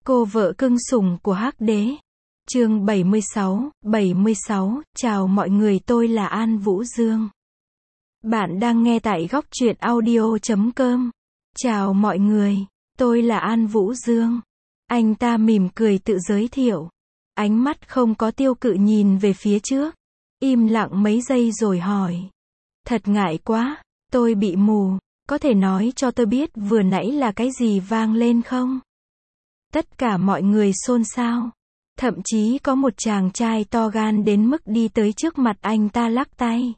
Cô vợ cưng sủng của Hắc Đế. Chương 76, chào mọi người, tôi là An Vũ Dương. Bạn đang nghe tại góc truyện audio.com. Chào mọi người, tôi là An Vũ Dương. Anh ta mỉm cười tự giới thiệu. Ánh mắt không có tiêu cự nhìn về phía trước. Im lặng mấy giây rồi hỏi. Thật ngại quá, tôi bị mù, có thể nói cho tôi biết vừa nãy là cái gì vang lên không? Tất cả mọi người xôn xao. Thậm chí có một chàng trai to gan đến mức đi tới trước mặt anh ta lắc tay.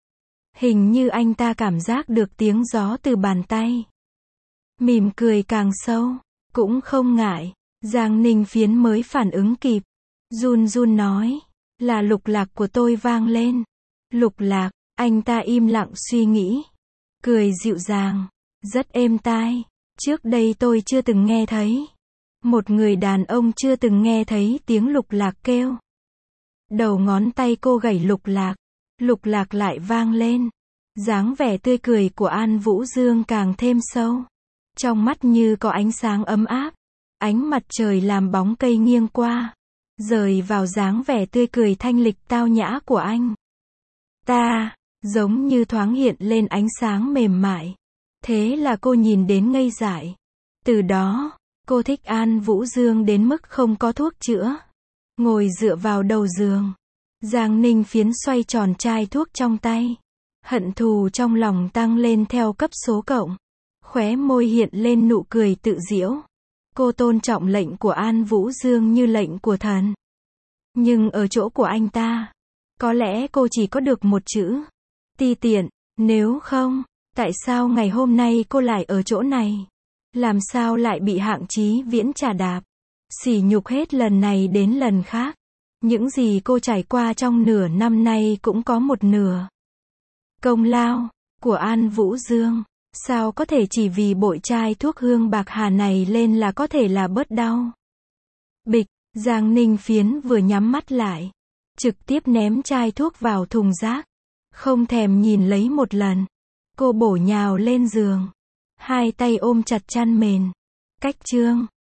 Hình như anh ta cảm giác được tiếng gió từ bàn tay. Mỉm cười càng sâu, cũng không ngại. Giang Ninh Phiến mới phản ứng kịp. Run run nói, là lục lạc của tôi vang lên. Lục lạc, anh ta im lặng suy nghĩ. Cười dịu dàng, rất êm tai. Trước đây tôi chưa từng nghe thấy. Một người đàn ông chưa từng nghe thấy tiếng lục lạc kêu. Đầu ngón tay cô gảy lục lạc lại vang lên. Dáng vẻ tươi cười của An Vũ Dương càng thêm sâu. Trong mắt như có ánh sáng ấm áp. Ánh mặt trời làm bóng cây nghiêng qua, rời vào dáng vẻ tươi cười thanh lịch tao nhã của anh ta, giống như thoáng hiện lên ánh sáng mềm mại. Thế là cô nhìn đến ngây dại. Từ đó, cô thích An Vũ Dương đến mức không có thuốc chữa. Ngồi dựa vào đầu giường, Giang Ninh Phiến xoay tròn chai thuốc trong tay. Hận thù trong lòng tăng lên theo cấp số cộng. Khóe môi hiện lên nụ cười tự giễu. Cô tôn trọng lệnh của An Vũ Dương như lệnh của thần. Nhưng ở chỗ của anh ta, có lẽ cô chỉ có được một chữ. Ti tiện. Nếu không, tại sao ngày hôm nay cô lại ở chỗ này? Làm sao lại bị Hạng Chí Viễn trà đạp? Sỉ nhục hết lần này đến lần khác. Những gì cô trải qua trong nửa năm nay cũng có một nửa công lao của An Vũ Dương. Sao có thể chỉ vì bội chai thuốc hương bạc hà này lên là có thể là bớt đau? Bịch, Giang Ninh Phiến vừa nhắm mắt lại, trực tiếp ném chai thuốc vào thùng rác. Không thèm nhìn lấy một lần. Cô bổ nhào lên giường. Hai tay ôm chặt chăn mền. Cách chương